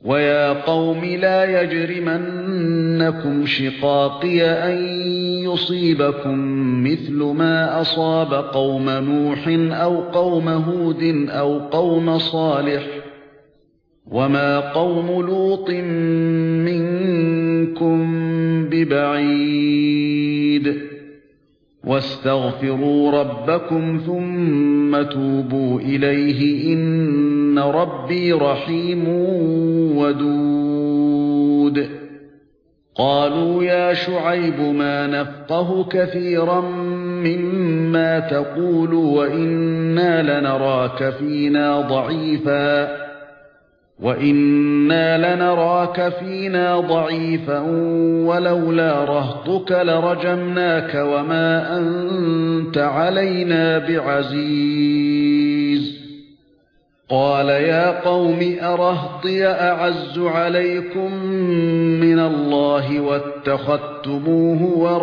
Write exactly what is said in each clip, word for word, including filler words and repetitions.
وَيَا قَوْمِ لَا يَجْرِمَنَّكُمْ شِقَاقِي أَن يُصِيبَكُم مِّثْلُ مَا أَصَابَ قَوْمَ نُوحٍ أَوْ قَوْمَ هُودٍ أَوْ قَوْمَ صَالِحٍ وَمَا قَوْمُ لُوطٍ مِّنكُم بِبَعِيدٍ وَاسْتَغْفِرُوا رَبَّكُمْ ثُمَّ تُوبُوا إِلَيْهِ إِنَّ رَبِّي رَحِيمٌ وَدُودٌ قَالُوا يَا شُعَيْبُ مَا نَفْقَهُ كَثِيرًا مِّمَّا تَقُولُ وَإِنَّا لَنَرَاكَ فِينَا ضَعِيفًا وَإِنَّا لَنَرَاكَ فِينَا ضَعِيفًا وَلَوْلَا رَهْطُكَ لَرَجَمْنَاكَ وَمَا أَنْتَ عَلَيْنَا بِعَزِيزٍ قَالَ يَا قَوْمِ أَرَهْطِي أَعَزُّ عَلَيْكُمْ مِنَ اللَّهِ وَاتَّخَذْتُمُوهُ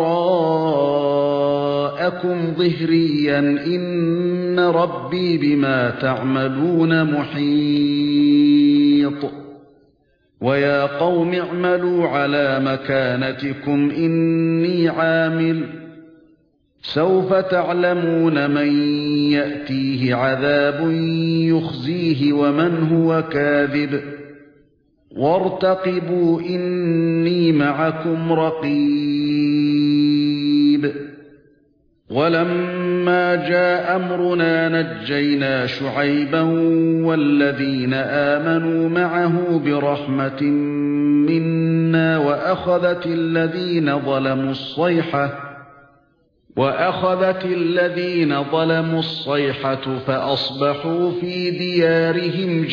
وَرَاءَكُمْ ظِهْرِيًّا إِنَّ رَبِّي بِمَا تَعْمَلُونَ مُحِيطٌ وَيَا قَوْمِ اعْمَلُوا عَلَى مَكَانَتِكُمْ إِنِّي عَامِلٌ سَوْفَ تَعْلَمُونَ مَن يَأْتِيهِ عَذَابٌ يُخْزِيهِ وَمَنْ هُوَ كَاذِبٌ وَارْتَقِبُوا إِنِّي مَعَكُمْ رَقِيبٌ وَلَمَّا جَاءَ أَمْرُنَا نَجَّيْنَا شُعَيْبًا وَالَّذِينَ آمَنُوا مَعَهُ بِرَحْمَةٍ مِنَّا وَأَخَذَتِ الَّذِينَ ظَلَمُوا الصَّيْحَةُ وَأَخَذَتِ الَّذِينَ ظَلَمُوا الصَّيْحَةُ فَأَصْبَحُوا فِي دِيَارِهِمْ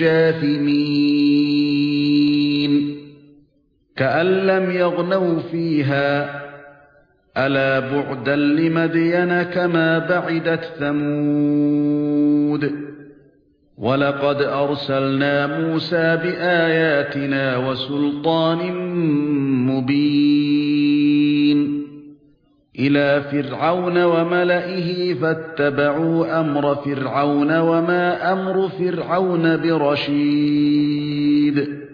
جَاثِمِينَ كَأَن لَّمْ يَغْنَوْا فِيهَا أَلَا بُعْدًا لِّمَدْيَنَ كَمَا بَعِدَتْ ثَمُودُ وَلَقَدْ أَرْسَلْنَا مُوسَىٰ بِآيَاتِنَا وَسُلْطَانٍ مُّبِينٍ إِلَى فِرْعَوْنَ وَمَلَئِهِ فَاتَّبَعُوا أَمْرَ فِرْعَوْنَ وَمَا أَمْرُ فِرْعَوْنَ بِرَشِيدٍ